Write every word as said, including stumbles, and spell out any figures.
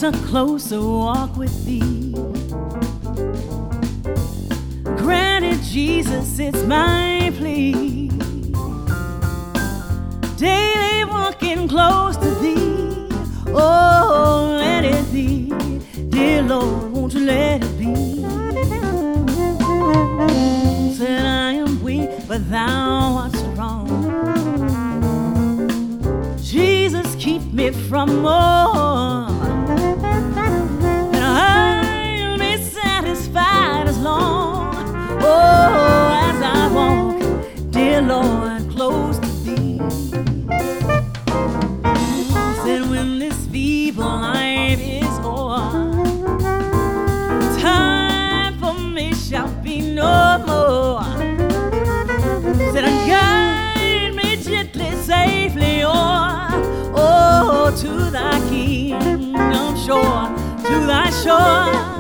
a closer walk with thee. Granted, Jesus, it's my plea, daily walking close to thee. Oh, let it be, dear Lord, won't you let it be? Said I am weak, but thou art strong. Jesus, keep me from more, and I'll be satisfied as long, oh, as I walk, dear Lord, close to thee. Said when this feeble life is o'er, time for me shall be no more. Said guide me gently, safely, o'er, oh, to thy kingdom shore, to thy shore.